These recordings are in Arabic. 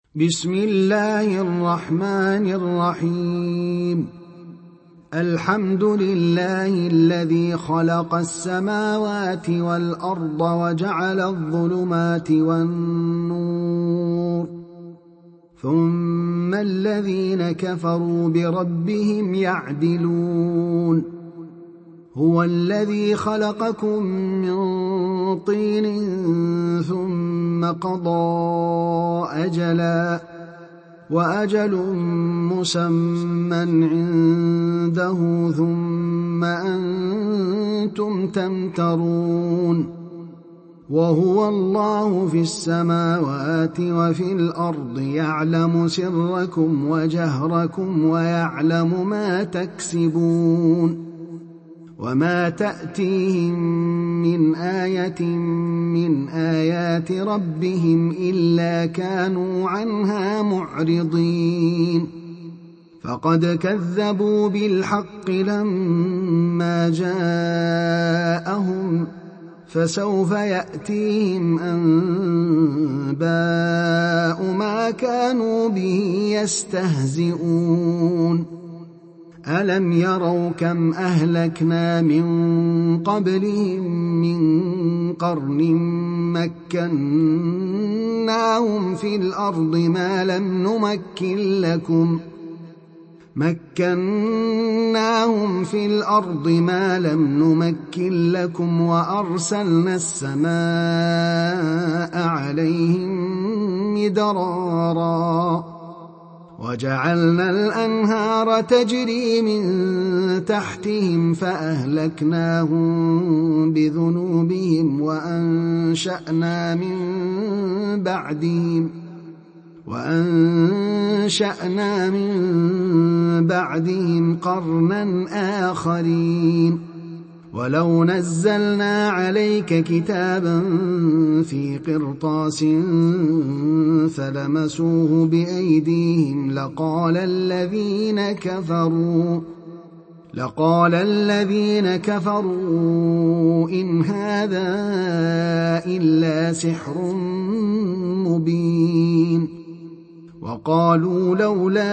بسم الله الرحمن الرحيم. الحمد لله الذي خلق السماوات والأرض وجعل الظلمات والنور، ثم الذين كفروا بربهم يعدلون. هو الذي خلقكم من طين ثم قضى أجلا، وأجل مسمى عنده، ثم أنتم تمترون. وهو الله في السماوات وفي الأرض، يعلم سركم وجهركم ويعلم ما تكسبون. وما تأتيهم من آية من آيات ربهم إلا كانوا عنها معرضين. فقد كذبوا بالحق لما جاءهم، فسوف يأتيهم أنباء ما كانوا به يستهزئون. ألم يروا كم أهلكنا من قبلهم من قرن مكناهم في الأرض ما لم نمكن لكم وأرسلنا السماء عليهم مدرارا، وجعلنا الأنهار تجري من تحتهم فأهلكناهم بذنوبهم وأنشأنا من بعدهم قرنا آخرين. ولو نزلنا عليك كتابا في قرطاس فلمسوه بأيديهم لقال الذين كفروا إن هذا إلا سحر مبين. وقالوا لولا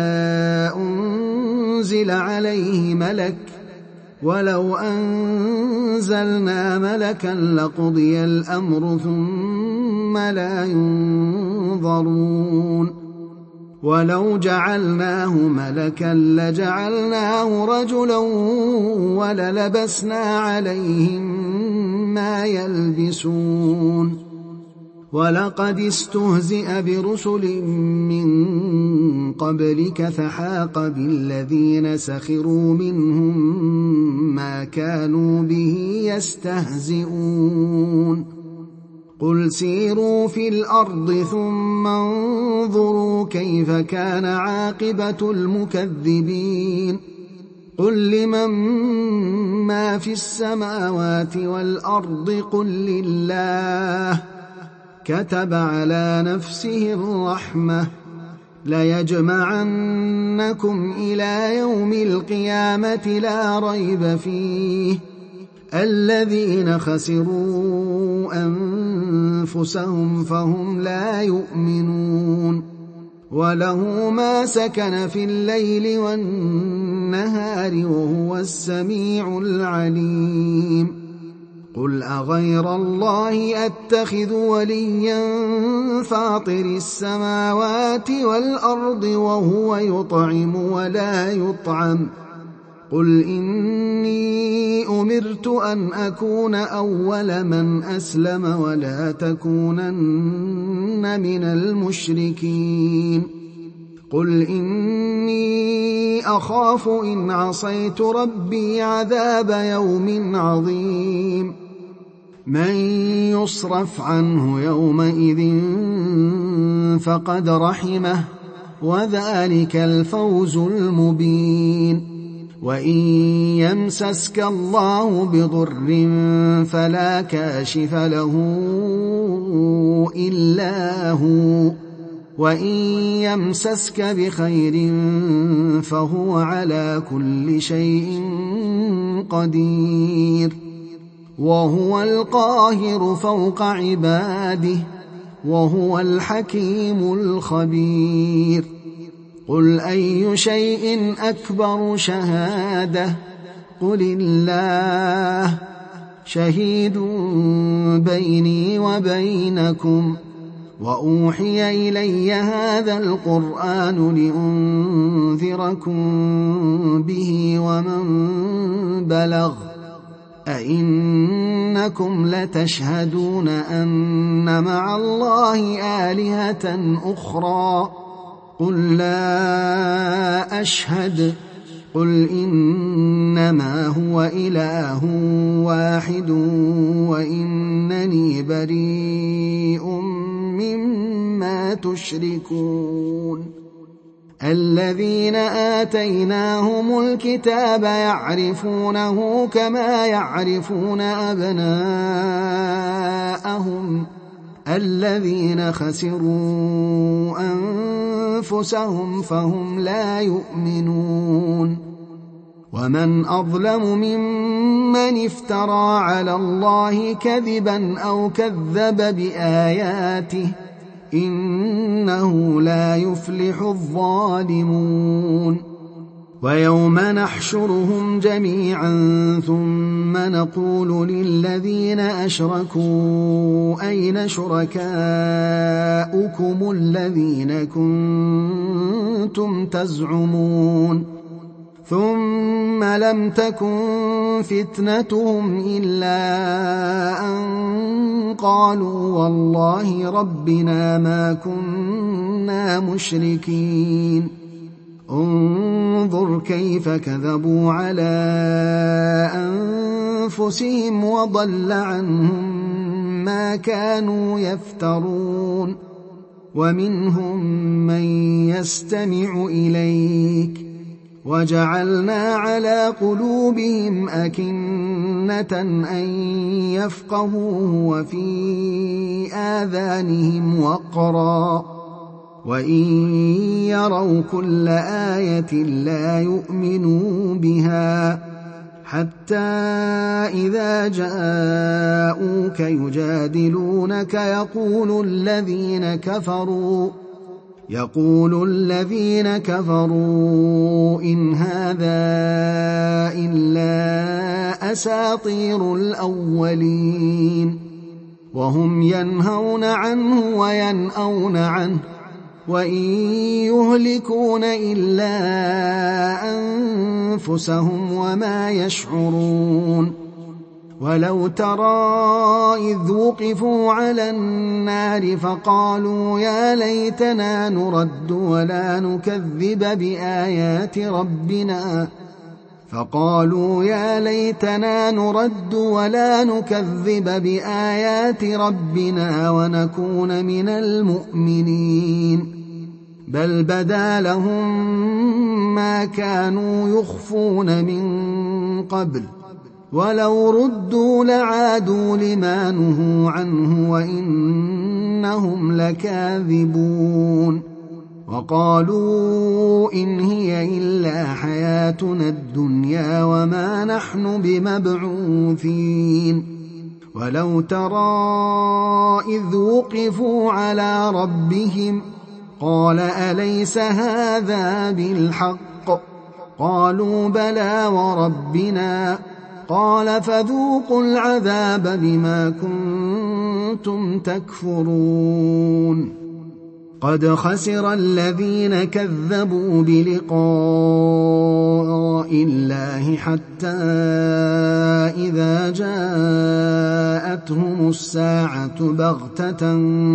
أنزل عليه ملك، ولو أنزلنا ملكا لقضي الأمر ثم لا ينظرون. ولو جعلناه ملكا لجعلناه رجلا وللبسنا عليهم ما يلبسون. ولقد استهزئ برسل من قبلك فحاق بالذين سخروا منهم ما كانوا به يستهزئون. قل سيروا في الأرض ثم انظروا كيف كان عاقبة المكذبين. قل لمن ما في السماوات والأرض قل لله، كتب على نفسه الرحمة، ليجمعنكم إلى يوم القيامة لا ريب فيه. الذين خسروا أنفسهم فهم لا يؤمنون. وله ما سكن في الليل والنهار وهو السميع العليم. قل أغير الله أتخذ وليا فاطر السماوات والأرض وهو يطعم ولا يطعم. قل إني أمرت أن أكون أول من أسلم ولا تكونن من المشركين. قل إني أخاف إن عصيت ربي عذاب يوم عظيم. من يصرف عنه يومئذ فقد رحمه، وذلك الفوز المبين. وإن يمسسك الله بضر فلا كاشف له إلا هو، وإن يمسسك بخير فهو على كل شيء قدير. وهو القاهر فوق عباده، وهو الحكيم الخبير. قل أي شيء أكبر شهادة؟ قل الله شهيد بيني وبينكم. وأوحي إلي هذا القرآن لأنذركم به ومن بلغ. أئنكم لتشهدون أن مع الله آلهة أخرى؟ قل لا أشهد. قل إنما هو إله واحد وإنني بريء مما تشركون. الذين آتيناهم الكتاب يعرفونه كما يعرفون أبناءهم الذين خسروا أنفسهم فهم لا يؤمنون. ومن أظلم ممن افترى على الله كذبا أو كذب بآياته إنه لا يفلح الظالمون. ويوم نحشرهم جميعا ثم نقول للذين أشركوا أين شركاؤكم الذين كنتم تزعمون؟ ثم لم تكن فتنتهم إلا أن قالوا والله ربنا ما كنا مشركين. انظر كيف كذبوا على أنفسهم وضل عنهم ما كانوا يفترون. ومنهم من يستمع إليك وجعلنا على قلوبهم أكنة أن يفقهوه وفي آذانهم وقرا وإن يروا كل آية لا يؤمنوا بها حتى إذا جاءوك يجادلونك يقول الذين كفروا إن هذا إلا أساطير الأولين. وهم ينهون عنه وينأون عنه وإن يهلكون إلا أنفسهم وما يشعرون. ولو ترى إذ وقفوا على النار فقالوا يا ليتنا نرد ولا نكذب بآيات ربنا ونكون من المؤمنين. بل بدا لهم ما كانوا يخفون من قبل ولو ردوا لعادوا لما نهوا عنه وإنهم لكاذبون. وقالوا إن هي إلا حياتنا الدنيا وما نحن بمبعوثين. ولو ترى إذ وقفوا على ربهم قال أليس هذا بالحق؟ قالوا بلى وربنا. قال فذوقوا العذاب بما كنتم تكفرون. قد خسر الذين كذبوا بلقاء الله حتى إذا جاءتهم الساعة بغتة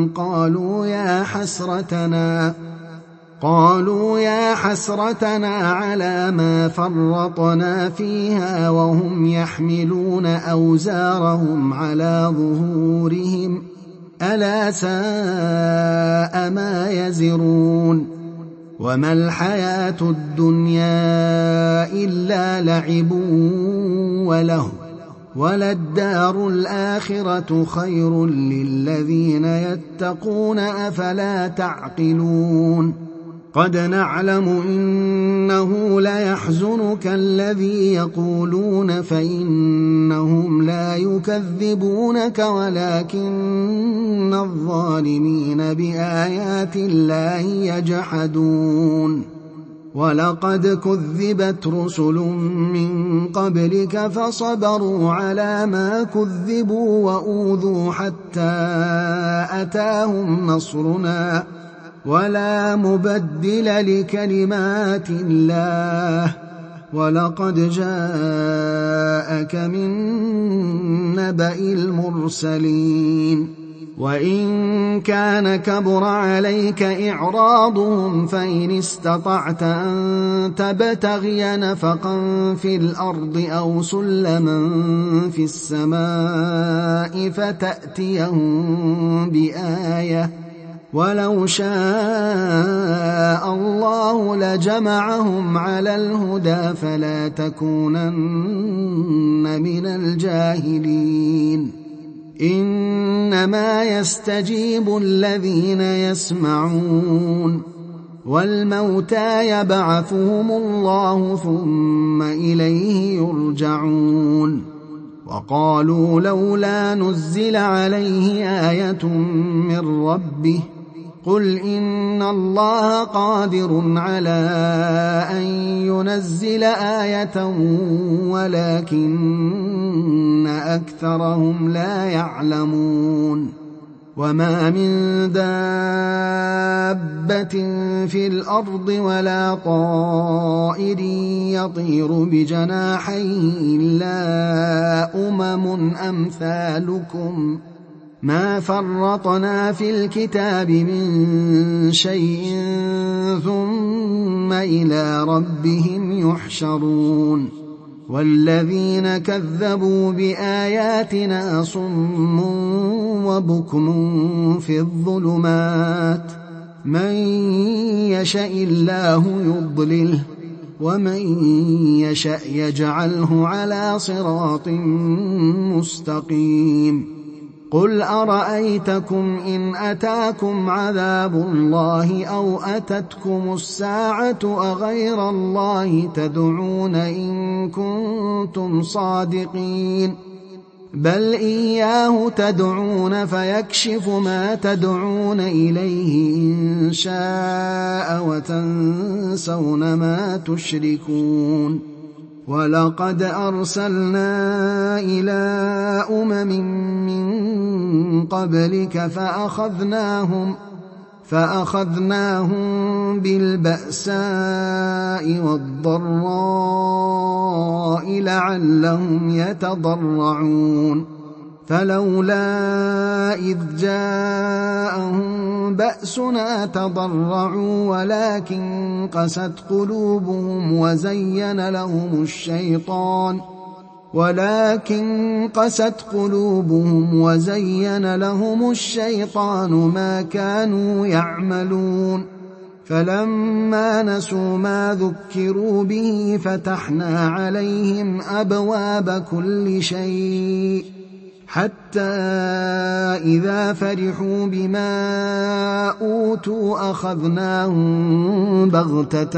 قالوا يا حسرتنا على ما فرطنا فيها وهم يحملون أوزارهم على ظهورهم ألا ساء ما يزرون. وما الحياة الدنيا إلا لعب ولهو وللدار الآخرة خير للذين يتقون أفلا تعقلون. قد نعلم إنه ليحزنك الذي يقولون فإنهم لا يكذبونك ولكن الظالمين بآيات الله يجحدون ولقد كذبت رسل من قبلك فصبروا على ما كذبوا وأوذوا حتى أتاهم نصرنا ولا مبدل لكلمات الله ولقد جاءك من نبأ المرسلين وإن كان كبر عليك إعراضهم فإن استطعت أن تبتغي نفقا في الأرض أو سلما في السماء فتأتيهم بآية ولو شاء الله لجمعهم على الهدى فلا تكونن من الجاهلين إنما يستجيب الذين يسمعون والموتى يبعثهم الله ثم إليه يرجعون وقالوا لولا نزل عليه آية من ربه قل إن الله قادر على أن ينزل آية ولكن أكثرهم لا يعلمون وما من دابة في الأرض ولا طائر يطير بجناحيه إلا أمثالكم ما فرطنا في الكتاب من شيء ثم إلى ربهم يحشرون والذين كذبوا بآياتنا صم وبكم في الظلمات من يشاء الله يضلله ومن يشاء يجعله على صراط مستقيم قل أرأيتكم إن أتاكم عذاب الله أو أتتكم الساعة أغير الله تدعون إن كنتم صادقين بل إياه تدعون فيكشف ما تدعون إليه إن شاء وتنسون ما تشركون ولقد أرسلنا إلى من قبلك فأخذناهم بالبأساء والضراء لعلهم يتضرعون فلولا إذ جاءهم بأسنا تضرعوا ولكن قست قلوبهم وزين لهم الشيطان ما كانوا يعملون فلما نسوا ما ذكروا به فتحنا عليهم أبواب كل شيء حتى إذا فرحوا بما أوتوا أخذناهم بغتة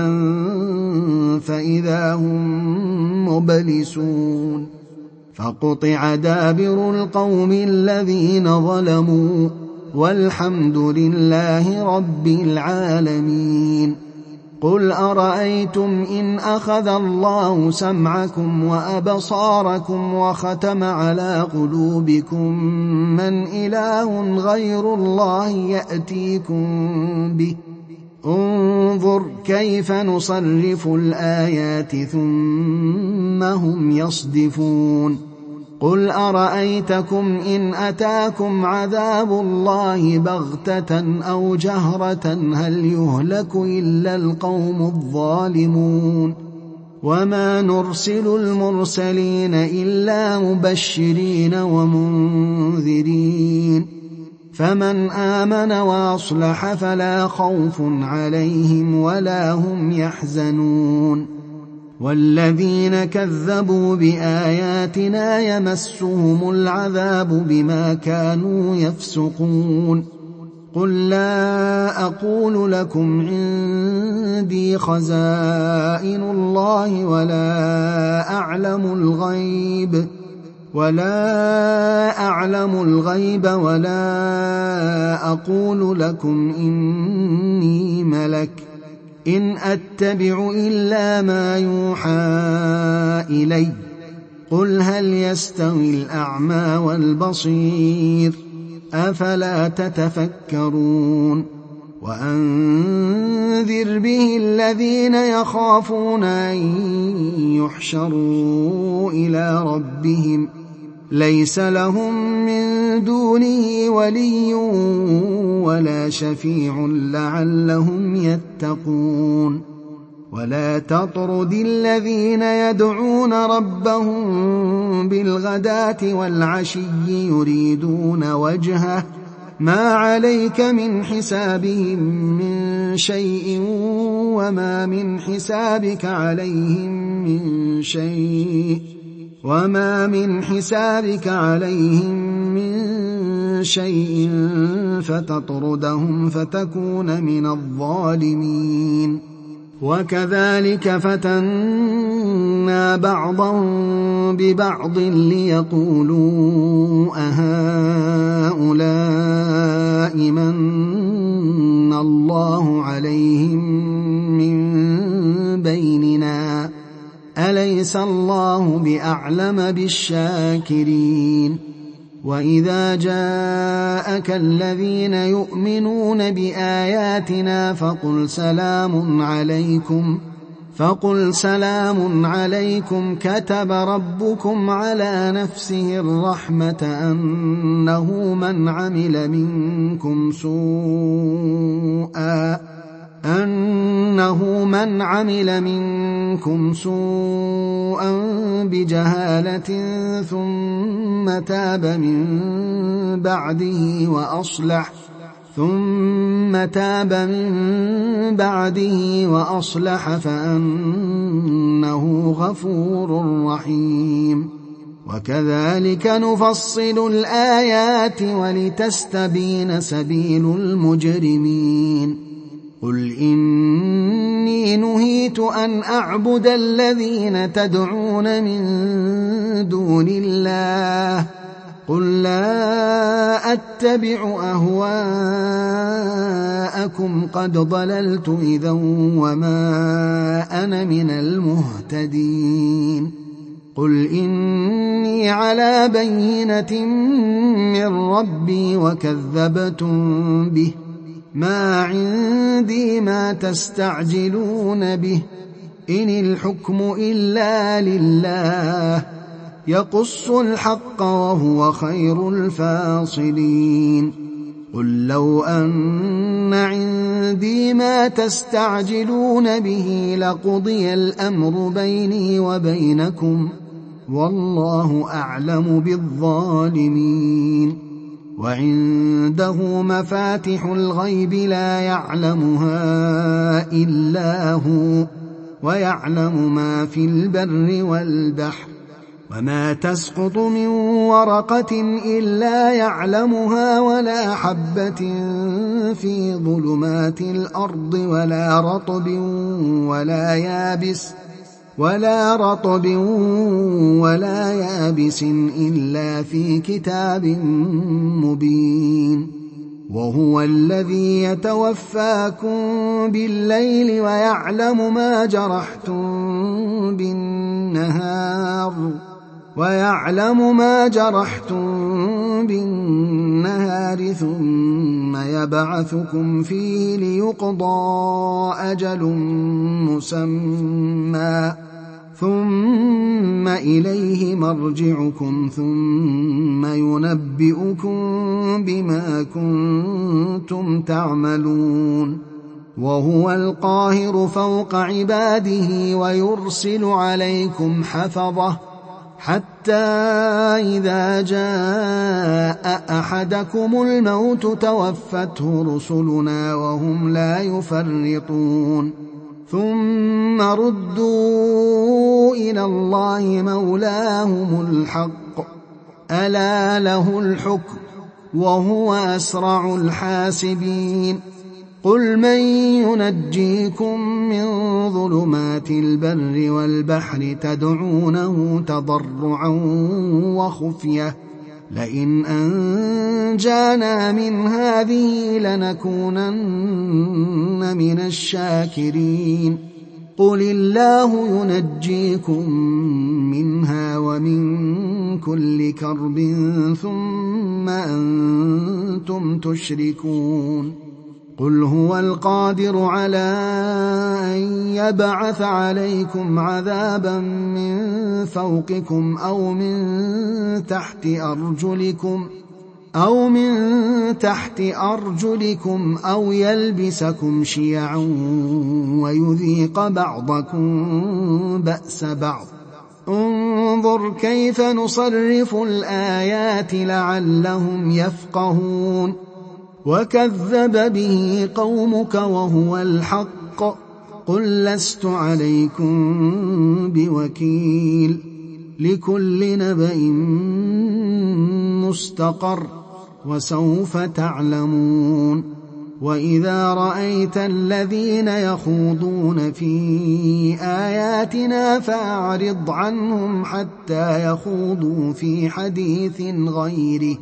فإذا هم مبلسون فقطع دابر القوم الذين ظلموا والحمد لله رب العالمين قل أرأيتم إن أخذ الله سمعكم وأبصاركم وختم على قلوبكم من إله غير الله يأتيكم به انظر كيف نصرف الآيات ثم هم يصدفون قل أرأيتكم إن أتاكم عذاب الله بغتة أو جهرة هل يهلك إلا القوم الظالمون وما نرسل المرسلين إلا مبشرين ومنذرين فمن آمن وأصلح فلا خوف عليهم ولا هم يحزنون والذين كذبوا بآياتنا يمسهم العذاب بما كانوا يفسقون قل لا أقول لكم عندي خزائن الله ولا أعلم الغيب ولا أقول لكم إني ملك إن أتبع إلا ما يوحى إلي قل هل يستوي الأعمى والبصير أفلا تتفكرون وأنذر به الذين يخافون أن يحشروا إلى ربهم ليس لهم من دونه ولي ولا شفيع لعلهم يتقون ولا تطرد الذين يدعون ربهم بالغداة والعشي يريدون وجهه ما عليك من حسابهم من شيء وما من حسابك عليهم من شيء فتطردهم فتكون من الظالمين وكذلك فتنا بعضهم ببعض ليقولوا أهؤلاء من الله عليهم من بيننا أليس الله بأعلم بالشاكرين وإذا جاءك الذين يؤمنون بآياتنا فقل سلام عليكم كتب ربكم على نفسه الرحمة أنه من عمل منكم سوءا بجهالة ثم تاب من بعده وأصلح فأنه غفور رحيم وكذلك نفصل الآيات ولتستبين سبيل المجرمين قل إني نهيت أن أعبد الذين تدعون من دون الله قل لا أتبع أهواءكم قد ضللت إذا وما أنا من المهتدين قل إني على بينة من ربي وكذبتم به ما عندي ما تستعجلون به إن الحكم إلا لله يقص الحق وهو خير الفاصلين قل لو أن عندي ما تستعجلون به لقضي الأمر بيني وبينكم والله أعلم بالظالمين وعنده مفاتح الغيب لا يعلمها إلا هو ويعلم ما في البر والبحر وما تسقط من ورقة إلا يعلمها ولا حبة في ظلمات الأرض ولا رطب ولا يابس إلا في كتاب مبين وهو الذي يتوفاكم بالليل ويعلم ما جرحتم بالنهار ثم يبعثكم فيه ليقضى أجل مسمى ثم إليه مرجعكم ثم ينبئكم بما كنتم تعملون وهو القاهر فوق عباده ويرسل عليكم حفظه حتى إذا جاء أحدكم الموت توفته رسلنا وهم لا يفرطون ثم ردوا إلى الله مولاهم الحق ألا له الحكم وهو أسرع الحاسبين. قل من ينجيكم من ظلمات البر والبحر تدعونه تضرعا وخفية لئن أنجانا من هذه لنكونن من الشاكرين. قل الله ينجيكم منها ومن كل كرب ثم أنتم تشركون. قل هو القادر على أن يبعث عليكم عذابا من فوقكم أو من تحت أرجلكم أو يلبسكم شيعا ويذيق بعضكم بأس بعض. انظر كيف نصرف الآيات لعلهم يفقهون. وكذب به قومك وهو الحق. قل لست عليكم بوكيل. لكل نبأ مستقر وسوف تعلمون. وإذا رأيت الذين يخوضون في آياتنا فأعرض عنهم حتى يخوضوا في حديث غيره.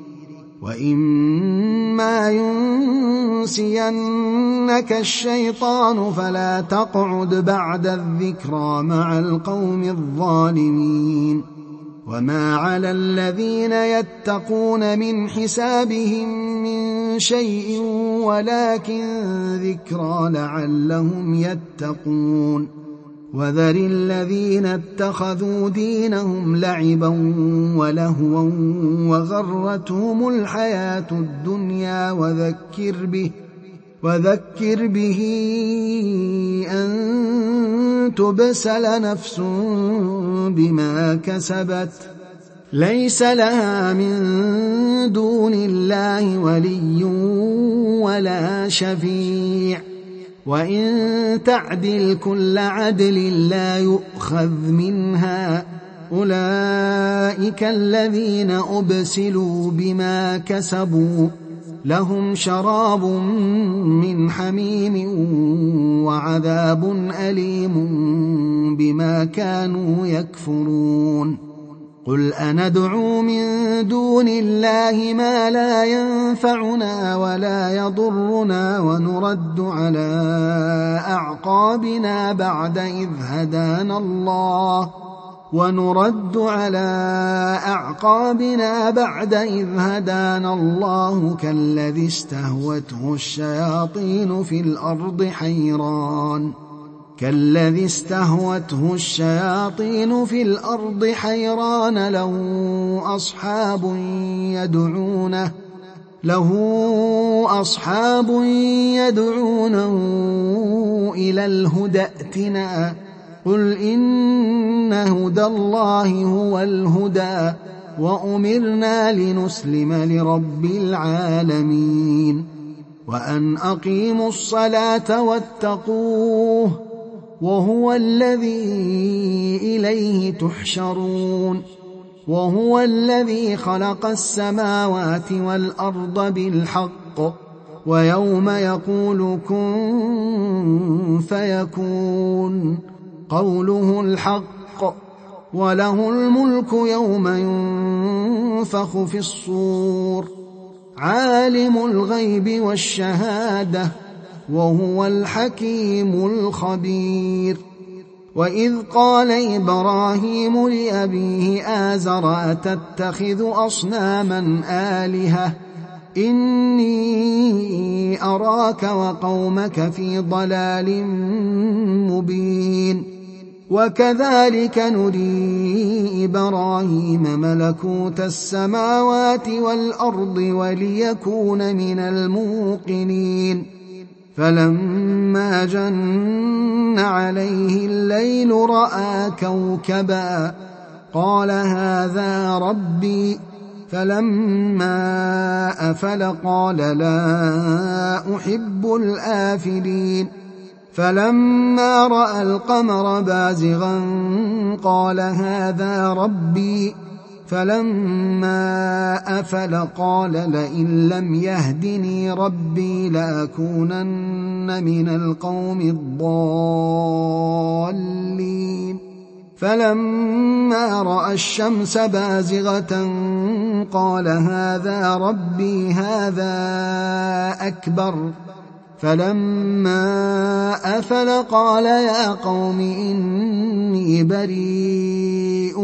وإما ينسينك الشيطان فلا تقعد بعد الذكرى مع القوم الظالمين. وما على الذين يتقون من حسابهم من شيء ولكن ذكرى لعلهم يتقون. وذر الذين اتخذوا دينهم لعبا ولهوا وغرتهم الحياة الدنيا وذكر به أن تبسل نفس بما كسبت ليس لها من دون الله ولي ولا شفيع. وإن تعدل كل عدل لا يؤخذ منها. أولئك الذين أبسلوا بما كسبوا لهم شراب من حميم وعذاب أليم بما كانوا يكفرون. قل أندعو من دون الله ما لا ينفعنا ولا يضرنا ونرد على أعقابنا بعد إذ هدانا الله كالذي استهوته الشياطين في الأرض حيران له أصحاب يدعونه إلى الهدى ائتنا. قل إن هدى الله هو الهدى وأمرنا لنسلم لرب العالمين. وأن أقيموا الصلاة واتقوه وهو الذي إليه تحشرون. وهو الذي خلق السماوات والأرض بالحق ويوم يقول كن فيكون قوله الحق. وله الملك يوم ينفخ في الصور. عالم الغيب والشهادة وهو الحكيم الخبير. وإذ قال إبراهيم لأبيه آزر أتتخذ أصناما آلهة إني أراك وقومك في ضلال مبين. وكذلك نري إبراهيم ملكوت السماوات والأرض وليكون من الموقنين. فلما جن عليه الليل رأى كوكبا قال هذا ربي. فلما أفل قال لا أحب الآفلين. فلما رأى القمر بازغا قال هذا ربي. فلما أفل قال لئن لم يهدني ربي لأكونن من القوم الضالين فلما رأى الشمس بازغة قال هذا ربي هذا أكبر فلما أفل قال يا قوم إني بريء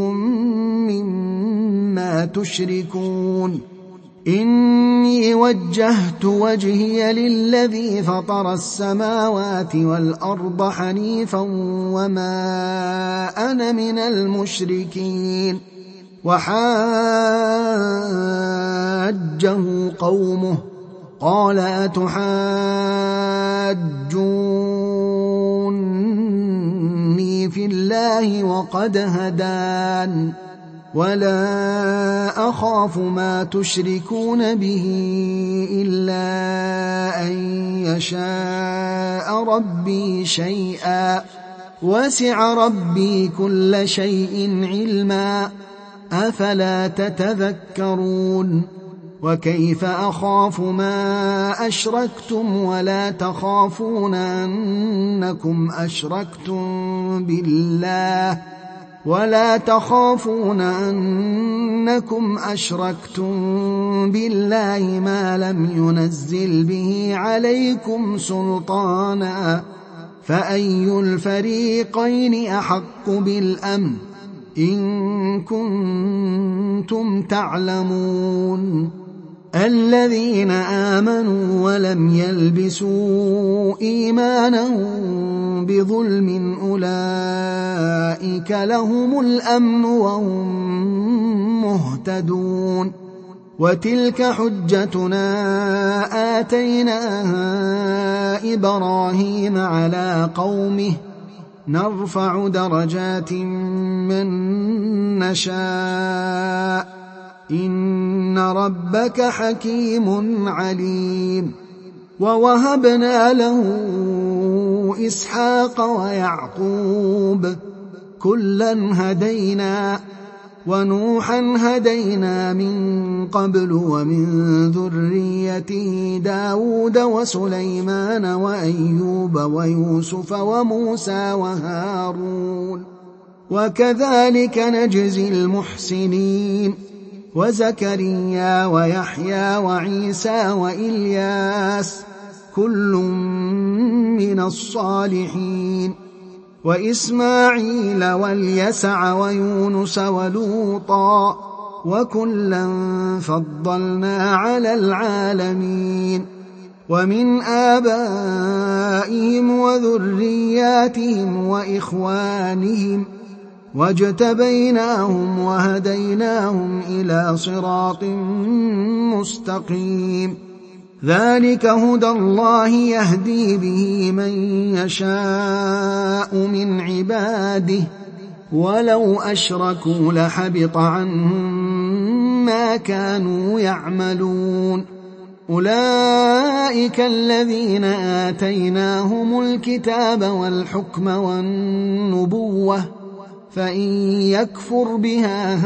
مما تشركون إني وجهت وجهي للذي فطر السماوات والأرض حنيفا وما أنا من المشركين وحاجه قومه قال أتحاجوني في الله وقد هدان ولا أخاف ما تشركون به إلا أن يشاء ربي شيئا وسع ربي كل شيء علما أفلا تتذكرون وكيف أخاف ما أشركتم ولا تخافون أنكم أشركتم بالله ما لم ينزل به عليكم سلطانا فأي الفريقين أحق بالأمن إن كنتم تعلمون الذين آمنوا ولم يلبسوا إيمانهم بظلم أولئك لهم الأمن وهم مهتدون وتلك حجتنا آتيناها إبراهيم على قومه نرفع درجات من نشاء إن ربك حكيم عليم ووهبنا له إسحاق ويعقوب كلا هدينا ونوحا هدينا من قبل ومن ذريته داود وسليمان وأيوب ويوسف وموسى وهارون وكذلك نجزي المحسنين وزكريا ويحيى وعيسى وإلياس كل من الصالحين وإسماعيل واليسع ويونس ولوطا وكلا فضلنا على العالمين ومن آبائهم وذرياتهم وإخوانهم واجتبيناهم وهديناهم إلى صراط مستقيم ذلك هدى الله يهدي به من يشاء من عباده ولو أشركوا لحبط عنهم ما كانوا يعملون أولئك الذين آتيناهم الكتاب والحكم والنبوة فإن يكفر بها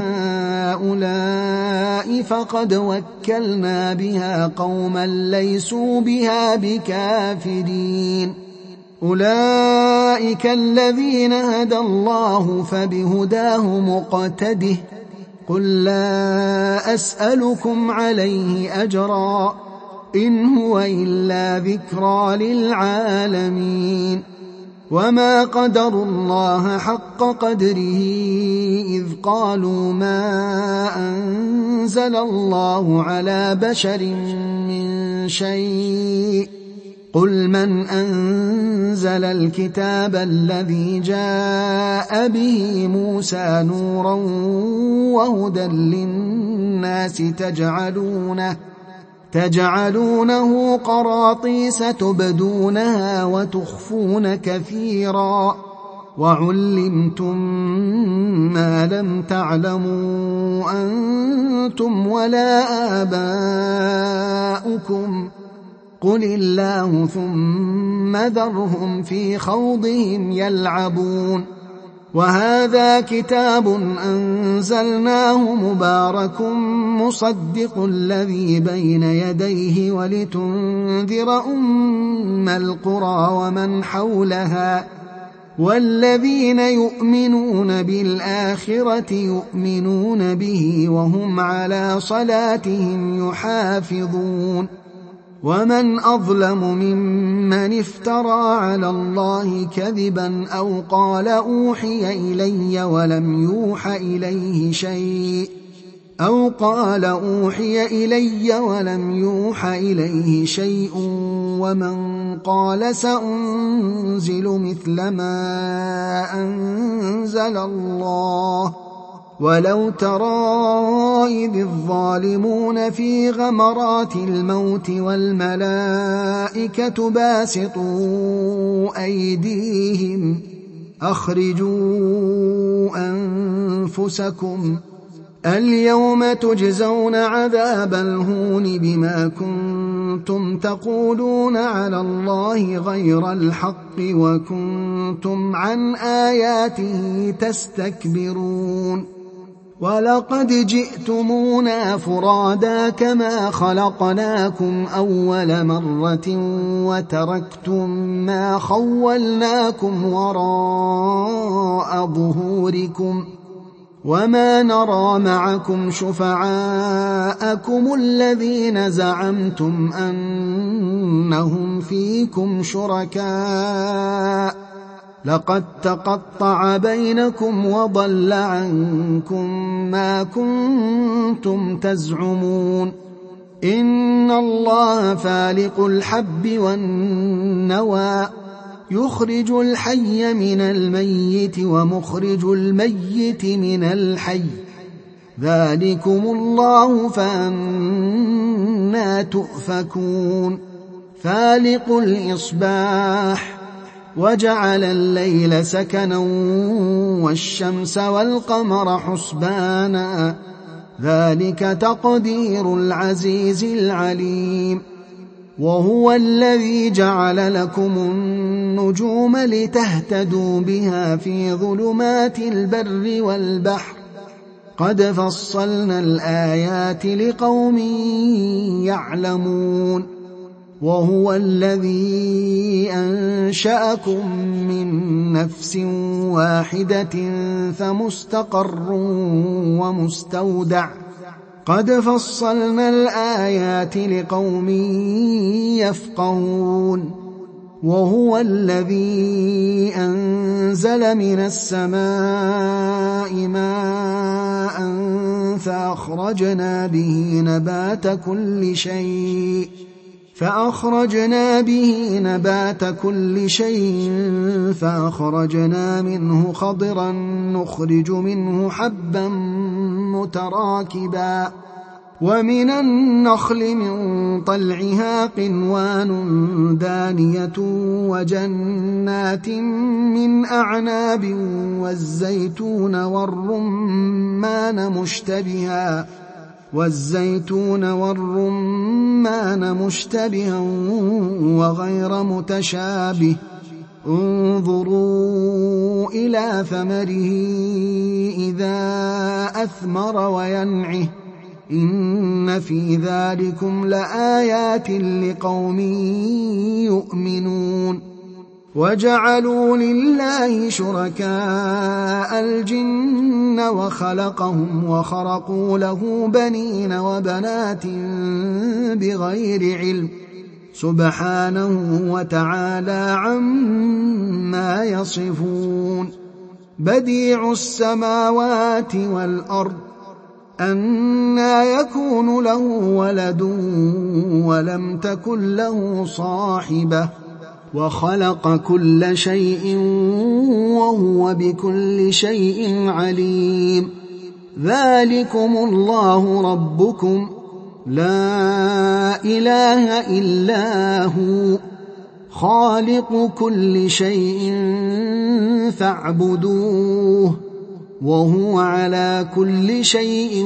هؤلاء فقد وكلنا بها قوما ليسوا بها بكافرين أولئك الذين هدى الله فبهداه مقتده قل لا أسألكم عليه أجرا إن هو إلا ذكرى للعالمين وما قدروا الله حق قدره إذ قالوا ما أنزل الله على بشر من شيء قل من أنزل الكتاب الذي جاء به موسى نورا وهدى للناس تجعلونه قراطيس تبدونها وتخفون كثيرا وعلمتم ما لم تعلموا أنتم ولا آباؤكم قل الله ثم ذرهم في خوضهم يلعبون وهذا كتاب أنزلناه مبارك مصدق الذي بين يديه ولتنذر أم القرى ومن حولها والذين يؤمنون بالآخرة يؤمنون به وهم على صلاتهم يحافظون ومن أظلم ممن افترى على الله كذبا أو قال أوحي إلي ولم يوحى إليه شيء ومن قال سأنزل مثل ما أنزل الله ولو ترى إذ الظالمون في غمرات الموت والملائكة باسطوا أيديهم أخرجوا أنفسكم اليوم تجزون عذاب الهون بما كنتم تقولون على الله غير الحق وكنتم عن آياته تستكبرون ولقد جئتمونا فرادا كما خلقناكم أول مرة وتركتم ما خولناكم وراء ظهوركم وما نرى معكم شفعاءكم الذين زعمتم أنهم فيكم شركاء لقد تقطع بينكم وضل عنكم ما كنتم تزعمون إن الله فالق الحب والنوى يخرج الحي من الميت ومخرج الميت من الحي ذلكم الله فأنى تؤفكون فالق الإصباح وجعل الليل سكنا والشمس والقمر حسبانا ذلك تقدير العزيز العليم وهو الذي جعل لكم النجوم لتهتدوا بها في ظلمات البر والبحر قد فصلنا الآيات لقوم يعلمون وهو الذي أنشأكم من نفس واحدة فمستقر ومستودع قد فصلنا الآيات لقوم يفقهون وهو الذي أنزل من السماء ماء فأخرجنا به نبات كل شيء فأخرجنا منه خضرا نخرج منه حبا متراكبا ومن النخل من طلعها قنوان دانية وجنات من أعناب والزيتون والرمان مشتبها وغير متشابه انظروا إلى ثمره إذا أثمر وينعه إن في ذلكم لآيات لقوم يؤمنون وجعلوا لله شركاء الجن وخلقهم وخرقوا له بنين وبنات بغير علم سبحانه وتعالى عما يصفون بديع السماوات والأرض أنى يكون له ولد ولم تكن له صاحبة وخلق كل شيء وهو بكل شيء عليم ذلكم الله ربكم لا إله إلا هو خالق كل شيء فاعبدوه وهو على كل شيء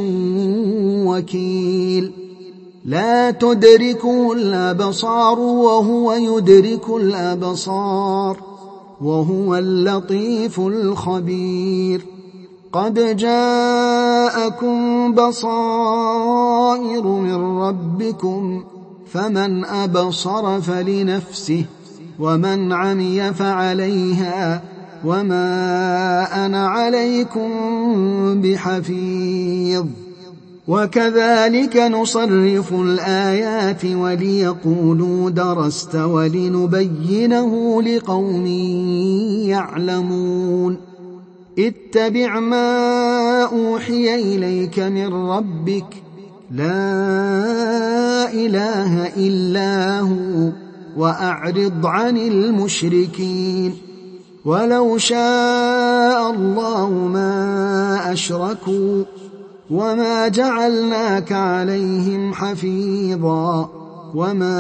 وكيل لا تدركه الأبصار وهو يدرك الأبصار وهو اللطيف الخبير. قد جاءكم بصائر من ربكم فمن أبصر فلنفسه ومن عمي فعليها وما أنا عليكم بحفيظ. وكذلك نصرف الآيات وليقولوا درست ولنبينه لقوم يعلمون. اتبع ما أوحي إليك من ربك لا إله إلا هو وأعرض عن المشركين. ولو شاء الله ما أشركوا وما جعلناك عليهم حفيظا وما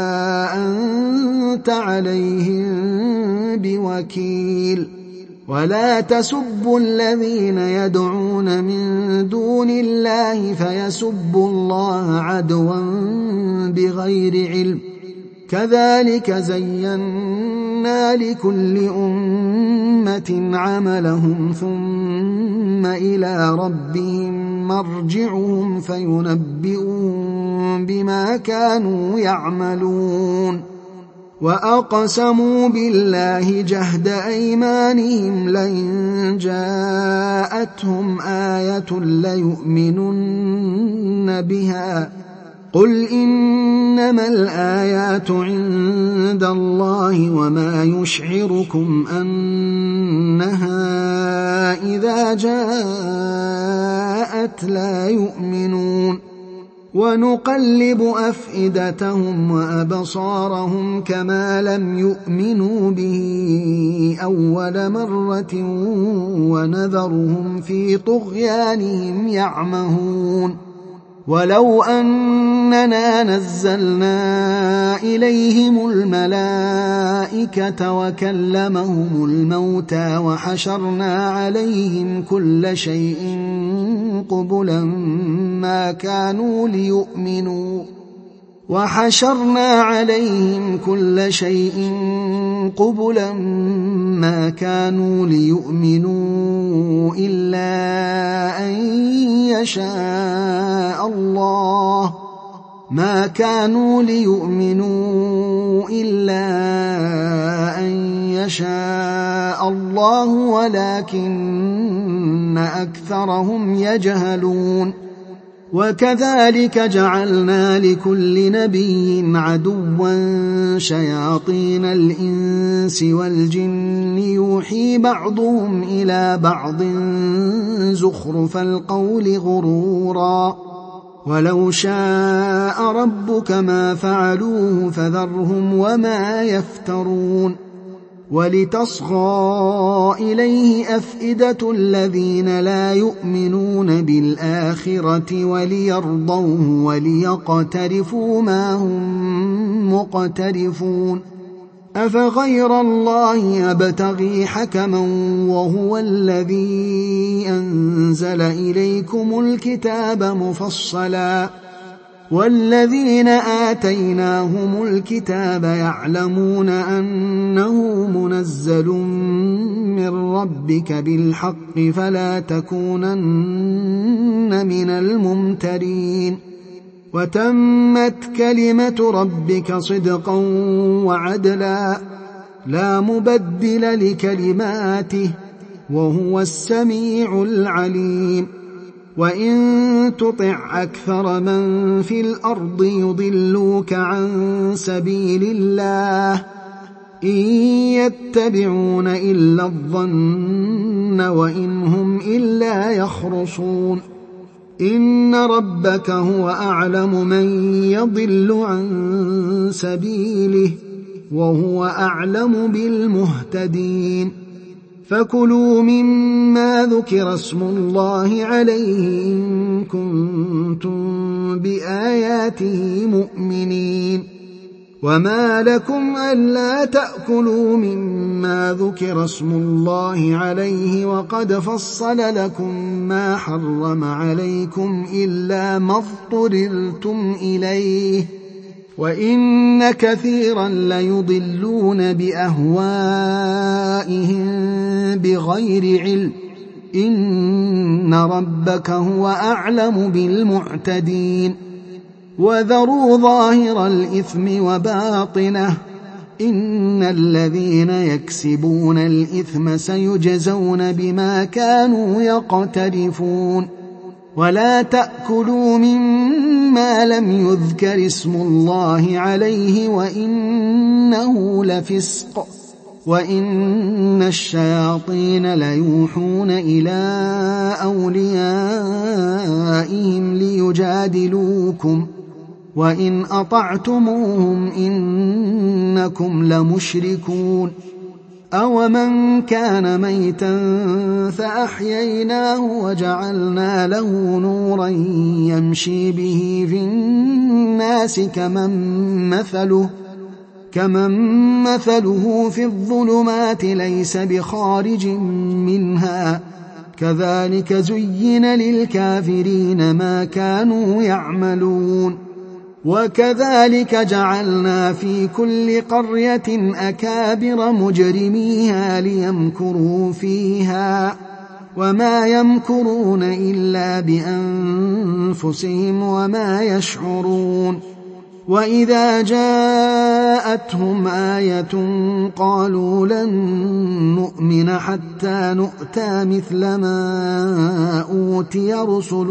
أنت عليهم بوكيل. ولا تسبوا الذين يدعون من دون الله فيسبوا الله عدوا بغير علم. كذلك زينا لكل أمة عملهم ثم إلى ربهم مرجعهم فينبئهم بما كانوا يعملون. وأقسموا بالله جهد أيمانهم لئن جاءتهم آية ليؤمنن بها قل إنما الآيات عند الله وما يشعركم أنها إذا جاءت لا يؤمنون. ونقلب أفئدتهم وأبصارهم كما لم يؤمنوا به أول مرة ونذرهم في طغيانهم يعمهون. ولو أننا نزلنا إليهم الملائكة وكلمهم الموتى وحشرنا عليهم كل شيء قبلا ما كانوا ليؤمنوا إلا أن يشاء الله ولكن أكثرهم يجهلون. وكذلك جعلنا لكل نبي عدوا شياطين الإنس والجن يوحي بعضهم إلى بعض زخرف القول غرورا. ولو شاء ربك ما فعلوه فذرهم وما يفترون. ولتصغى إليه أفئدة الذين لا يؤمنون بالآخرة وليرضوه وليقترفوا ما هم مقترفون. أفغير الله أبتغي حكما وهو الذي أنزل إليكم الكتاب مفصلا والذين آتيناهم الكتاب يعلمون أنه منزل من ربك بالحق فلا تكونن من الممترين. وتمت كلمة ربك صدقا وعدلا لا مبدل لكلماته وهو السميع العليم. وإن تطع أكثر من في الأرض يضلوك عن سبيل الله إن يتبعون إلا الظن وإن هم إلا يخرصون. إن ربك هو أعلم من يضل عن سبيله وهو أعلم بالمهتدين. فكلوا مما ذكر اسم الله عليه إن كنتم بآياته مؤمنين. وما لكم ألا تأكلوا مما ذكر اسم الله عليه وقد فصل لكم ما حرم عليكم إلا ما اضطررتم إليه وإن كثيرا ليضلون بأهوائهم بغير علم إن ربك هو أعلم بالمعتدين وذروا ظاهر الإثم وباطنه إن الذين يكسبون الإثم سيجزون بما كانوا يقترفون ولا تأكلوا مما لم يذكر اسم الله عليه وإنه لفسق وإن الشياطين ليوحون إلى أوليائهم ليجادلوكم وإن أطعتموهم إنكم لمشركون أومن كان ميتا فأحييناه وجعلنا له نورا يمشي به في الناس كمن مثله في الظلمات ليس بخارج منها كذلك زين للكافرين ما كانوا يعملون وكذلك جعلنا في كل قرية أكابر مجرميها ليمكروا فيها وما يمكرون إلا بأنفسهم وما يشعرون وإذا جاءتهم آية قالوا لن نؤمن حتى نؤتى مثل ما أوتي رسل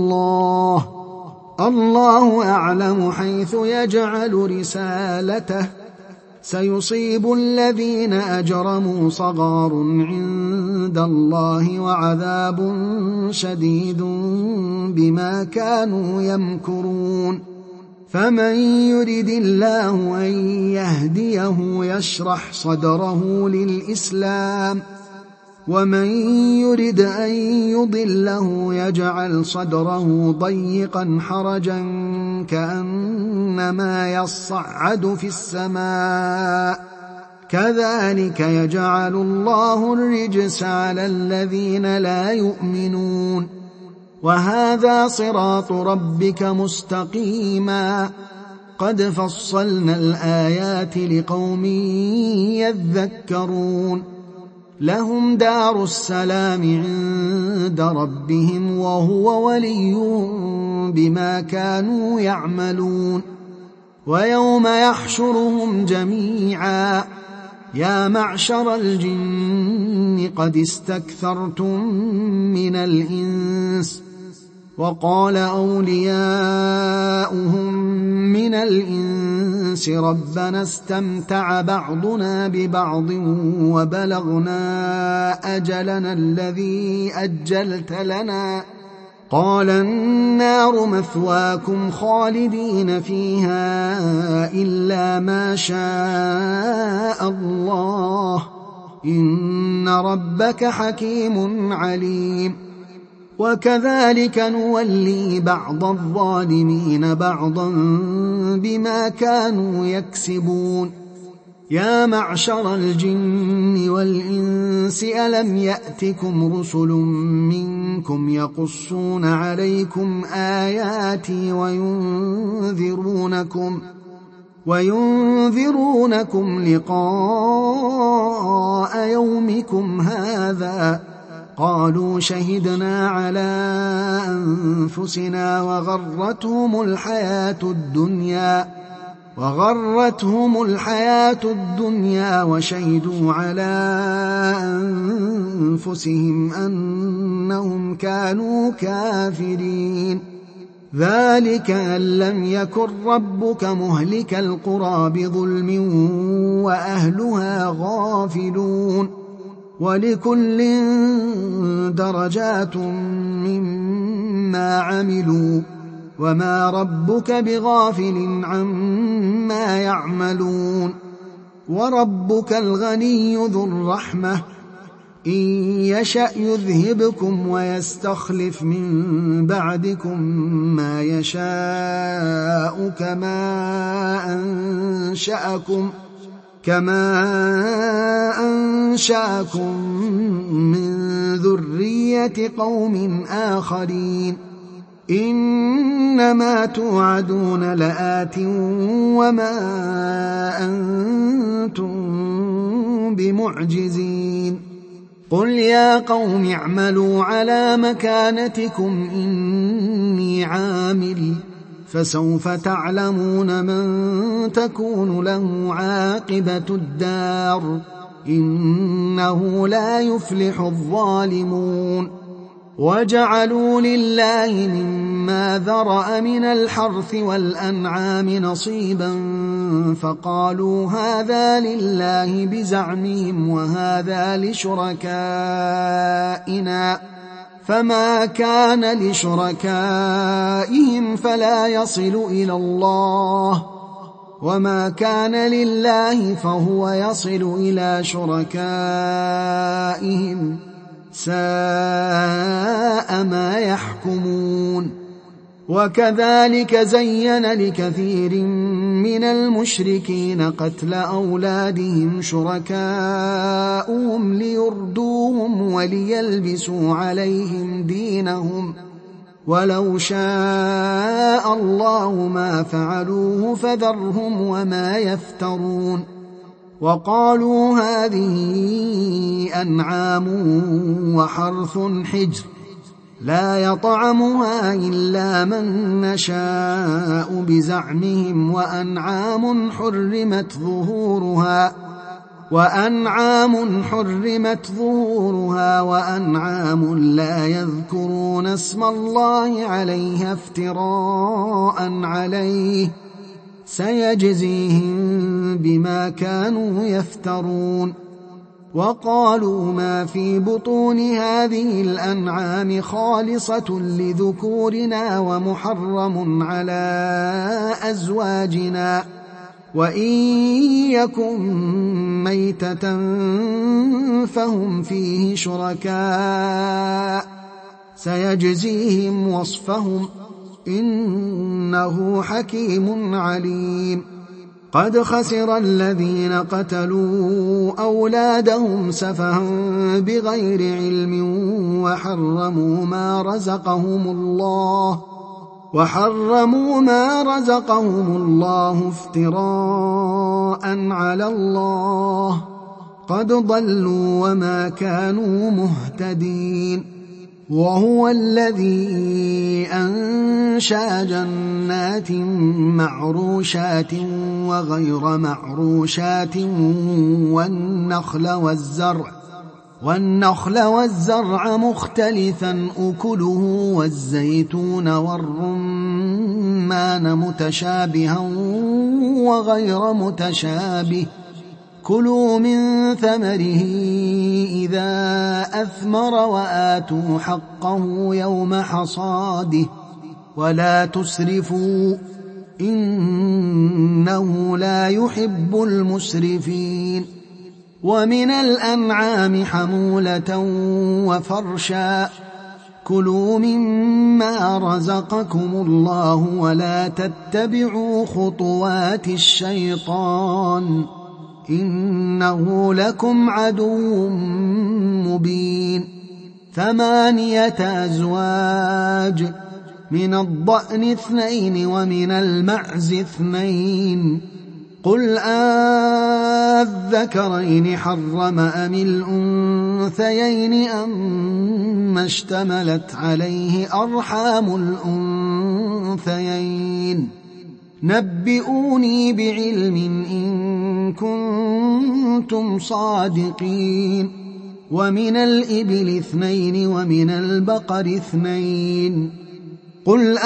الله أعلم حيث يجعل رسالته سيصيب الذين أجرموا صغار عند الله وعذاب شديد بما كانوا يمكرون فمن يرد الله أن يهديه يشرح صدره للإسلام ومن يرد أن يضله يجعل صدره ضيقا حرجا كأنما يصعد في السماء كذلك يجعل الله الرجس على الذين لا يؤمنون وهذا صراط ربك مستقيما قد فصلنا الآيات لقوم يذكرون لهم دار السلام عند ربهم وهو وليهم بما كانوا يعملون ويوم يحشرهم جميعا يا معشر الجن قد استكثرتم من الإنس وقال أولياؤهم من الإنس ربنا استمتع بعضنا ببعض وبلغنا أجلنا الذي أجلت لنا قال النار مثواكم خالدين فيها إلا ما شاء الله إن ربك حكيم عليم وكذلك نولي بعض الظالمين بعضا بما كانوا يكسبون يا معشر الجن والإنس ألم يأتكم رسل منكم يقصون عليكم آياتي وينذرونكم لقاء يومكم هذا قالوا شهدنا على أنفسنا وغرتهم الحياة الدنيا وشهدوا على أنفسهم أنهم كانوا كافرين ذلك أن لم يكن ربك مهلك القرى بظلم وأهلها غافلون ولكل درجات مما عملوا وما ربك بغافل عما يعملون وربك الغني ذو الرحمة إن يشأ يذهبكم ويستخلف من بعدكم ما يشاء كما أنشأكم من ذرية قوم آخرين إنما توعدون لآت وما أنتم بمعجزين قل يا قوم اعملوا على مكانتكم إني عامل فسوف تعلمون من تكون له عاقبة الدار إنه لا يفلح الظالمون وجعلوا لله مما ذرأ من الحرث والأنعام نصيبا فقالوا هذا لله بزعمهم وهذا لشركائنا فما كان لشركائهم فلا يصل إلى الله وما كان لله فهو يصل إلى شركائهم ساء ما يحكمون وكذلك زين لكثير من المشركين قتل أولادهم شركاؤهم ليردوهم وليلبسوا عليهم دينهم ولو شاء الله ما فعلوه فذرهم وما يفترون وقالوا هذه أنعام وحرث حجر لا يطعمها إلا من نشاء بزعمهم وأنعام حرمت ظهورها وأنعام لا يذكرون اسم الله عليها افتراء عليه سيجزيهم بما كانوا يفترون وقالوا ما في بطون هذه الأنعام خالصة لذكورنا ومحرم على أزواجنا وإن يكن ميتة فهم فيه شركاء سيجزيهم وصفهم إنه حكيم عليم قد خسر الذين قتلوا أولادهم سفها بغير علم وحرموا ما رزقهم الله افتراء على الله قد ضلوا وما كانوا مهتدين وهو الذي أنشأ جنات معروشات وغير معروشات والنخل والزرع مختلفا أكله والزيتون والرمان متشابها وغير متشابه كلوا من ثمره إذا أثمر وآتوا حقه يوم حصاده ولا تسرفوا إنه لا يحب المسرفين ومن الأنعام حمولة وفرشا كلوا مما رزقكم الله ولا تتبعوا خطوات الشيطان إنه لكم عدو مبين 8 أزواج من الضأن 2 ومن المعز 2 قل أذكرين حرم أم الأنثيين أم اشتملت عليه أرحام الأنثيين نبئوني بعلم إن كنتم صادقين ومن الإبل 2 ومن البقر 2 قل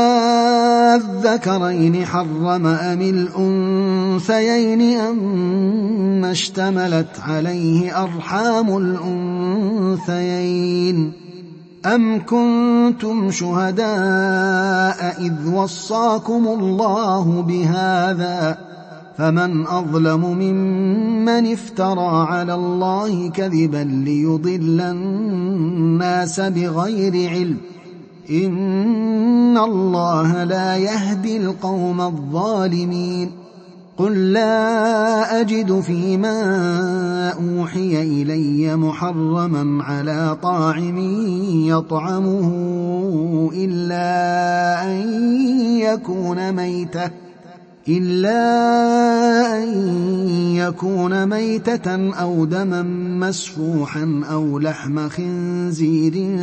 أذكرين حرم أم الأنثيين أم اشتملت عليه أرحام الأنثيين أم كنتم شهداء إذ وصاكم الله بهذا فمن أظلم ممن افترى على الله كذبا ليضل الناس بغير علم إن الله لا يهدي القوم الظالمين قل لا أجد فيما أوحي إلي محرما على طاعم يطعمه إلا أن يكون ميتة أو دما مسفوحا أو لحم خنزير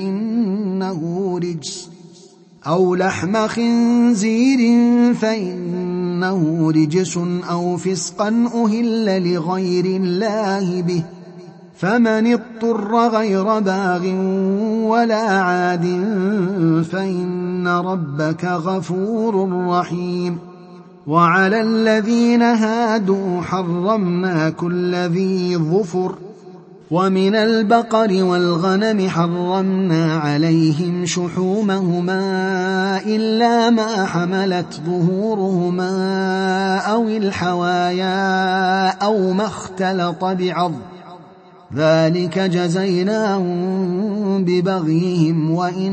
فإنه رجس أو فسقا أهل لغير الله به، فمن اضطر غير باغ ولا عاد فإن ربك غفور رحيم. وعلى الذين هادوا حرمنا كل ذي ظفر، ومن البقر والغنم حرمنا عليهم شحومهما إلا ما حملت ظهورهما أو الحوايا أو ما اختلط بعظم، ذلك جزيناهم ببغيهم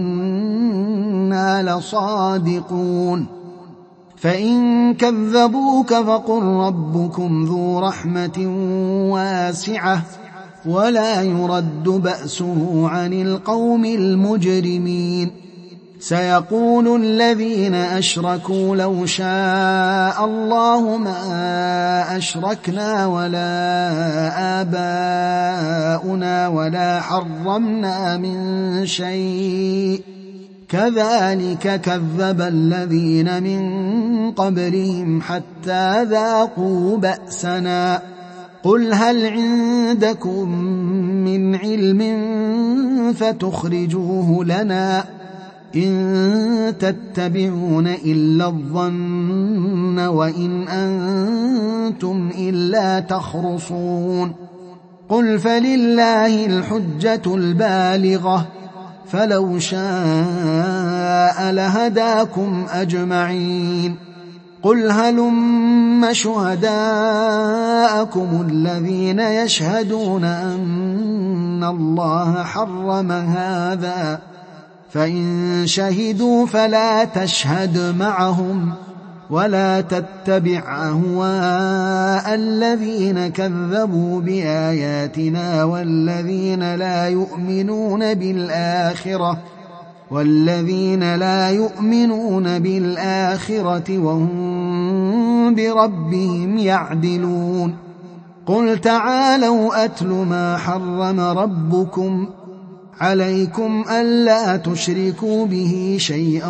وإنا لصادقون. فإن كذبوك فقل ربكم ذو رحمة واسعة ولا يرد بأسه عن القوم المجرمين. سيقول الذين أشركوا لو شاء الله ما أشركنا ولا آباؤنا ولا حرمنا من شيء، كذلك كذب الذين من قبلهم حتى ذاقوا بأسنا. قل هل عندكم من علم فتخرجوه لنا؟ إن تتبعون إلا الظن وإن أنتم إلا تخرصون. قل فلله الحجة البالغة، فلو شاء لهداكم أجمعين. قل هلم شهداءكم الذين يشهدون أن الله حرم هذا، فإن شهدوا فلا تشهد معهم ولا تتبع أهواء الذين كذبوا بآياتنا والذين لا يؤمنون بالآخرة وهم بربهم يعدلون. قل تعالوا أتل ما حرم ربكم عليكم ألا تشركوا به شيئا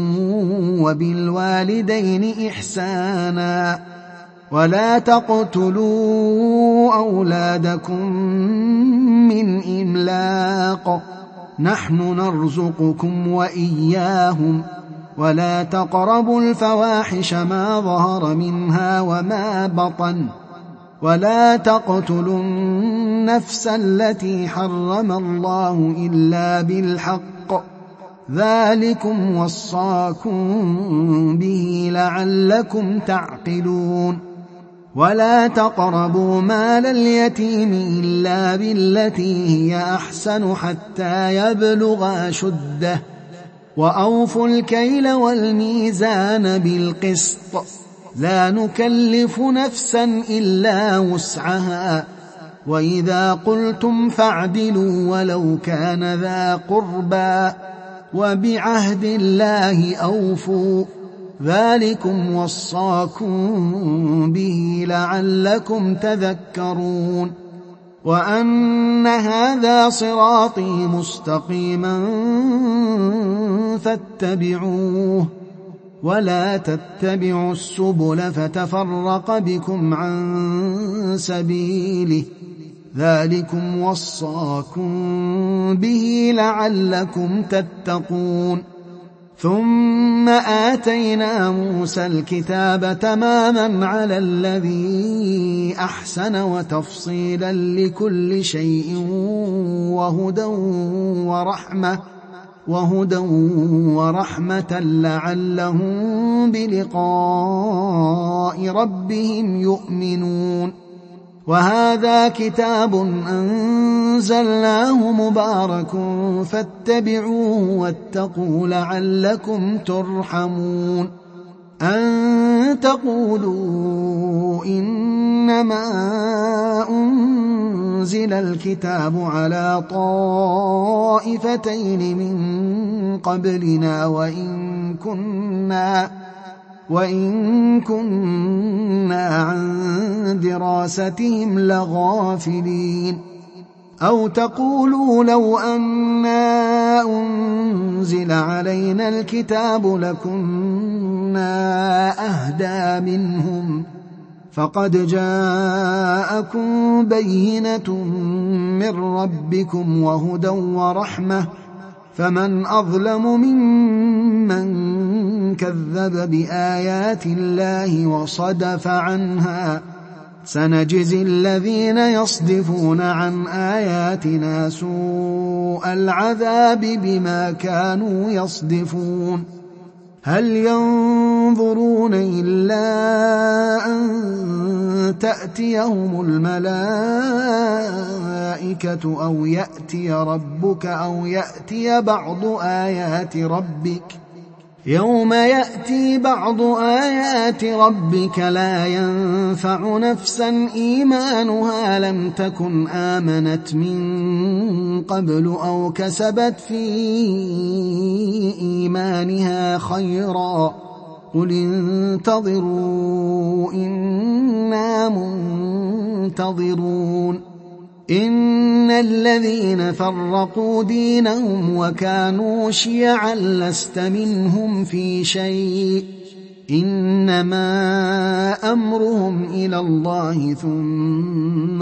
وبالوالدين إحسانا ولا تقتلوا أولادكم من إملاق، نحن نرزقكم وإياهم، ولا تقربوا الفواحش ما ظهر منها وما بطن، ولا تقتلوا النفس التي حرم الله إلا بالحق، ذلكم وصاكم به لعلكم تعقلون. ولا تقربوا مال اليتيم إلا بالتي هي أحسن حتى يبلغ أشده، وأوفوا الكيل والميزان بالقسط، لا نكلف نفسا إلا وسعها، وإذا قلتم فاعدلوا ولو كان ذا قربى، وبعهد الله أوفوا، ذلكم وصاكم به لعلكم تذكرون. وأن هذا صراطي مستقيما فاتبعوه ولا تتبعوا السبل فتفرق بكم عن سبيله، ذلكم وصاكم به لعلكم تتقون. ثم آتينا موسى الكتاب تماما على الذي أحسن وتفصيلا لكل شيء وهدى ورحمة لعلهم بلقاء ربهم يؤمنون. وهذا كتاب أنزلناه مبارك فاتبعوه واتقوا لعلكم ترحمون. أن تقولوا إنما أنزل الكتاب على طائفتين من قبلنا وإن كنا عن دراستهم لغافلين أو تقولوا لو أنا أنزل علينا الكتاب لكنا أهدى منهم فقد جاءكم بينة من ربكم وهدى ورحمة فمن أظلم ممن كذب بآيات الله وصدف عنها سنجزي الذين يصدفون عن آياتنا سوء العذاب بما كانوا يصدفون هل ينظرون إلا أن تأتيهم الملائكة أو يأتي ربك أو يأتي بعض آيات ربك يوم يأتي بعض آيات ربك لا ينفع نفسا إيمانها لم تكن آمنت من قبل أو كسبت في إيمانها خيرا قل انتظروا إنا منتظرون إن الذين فرقوا دينهم وكانوا شيعا لست منهم في شيء إنما أمرهم إلى الله ثم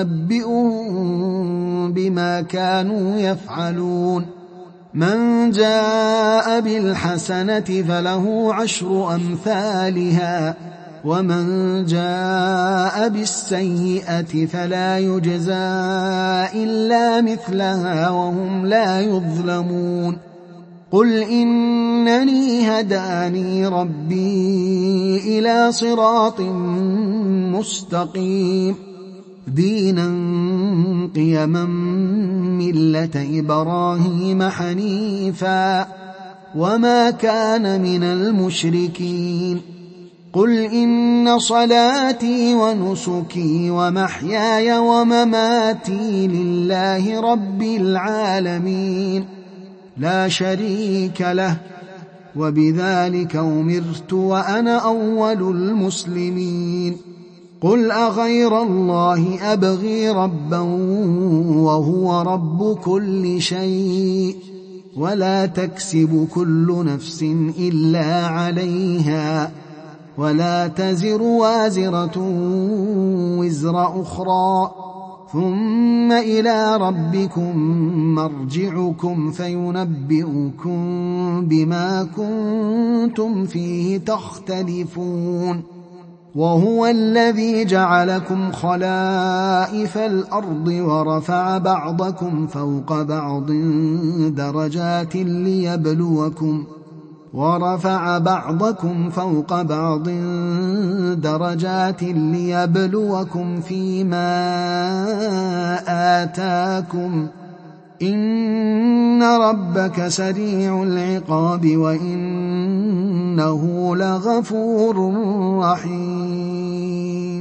ينبئهم بما كانوا يفعلون من جاء بالحسنة فله 10 أمثالها ومن جاء بالسيئة فلا يجزى إلا مثلها وهم لا يظلمون قل إنني هداني ربي إلى صراط مستقيم دينا قيما ملة إبراهيم حنيفا وما كان من المشركين قل إن صلاتي ونسكي ومحياي ومماتي لله رب العالمين لا شريك له وبذلك أمرت وأنا أول المسلمين قل أغير الله أبغي ربا وهو رب كل شيء ولا تكسب كل نفس إلا عليها ولا تزر وازرة وزر أخرى ثم إلى ربكم مرجعكم فينبئكم بما كنتم فيه تختلفون وهو الذي جعلكم خلائف الأرض ورفع بعضكم فوق بعض درجات ليبلوكم فيما آتاكم إن ربك سريع العقاب وإنه لغفور رحيم